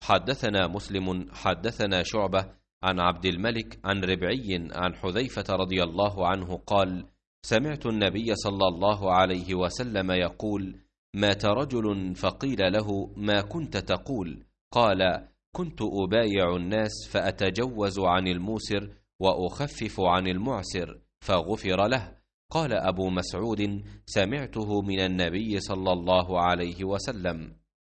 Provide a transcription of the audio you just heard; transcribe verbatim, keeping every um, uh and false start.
حدثنا مسلم حدثنا شعبة عن عبد الملك عن ربعي عن حذيفة رضي الله عنه قال: سمعت النبي صلى الله عليه وسلم يقول: مات رجل فقيل له: ما كنت تقول؟ قال: كنت أبايع الناس فأتجوز عن الموسر وأخفف عن المعسر، فغفر له. قال أبو مسعود: سمعته من النبي صلى الله عليه وسلم.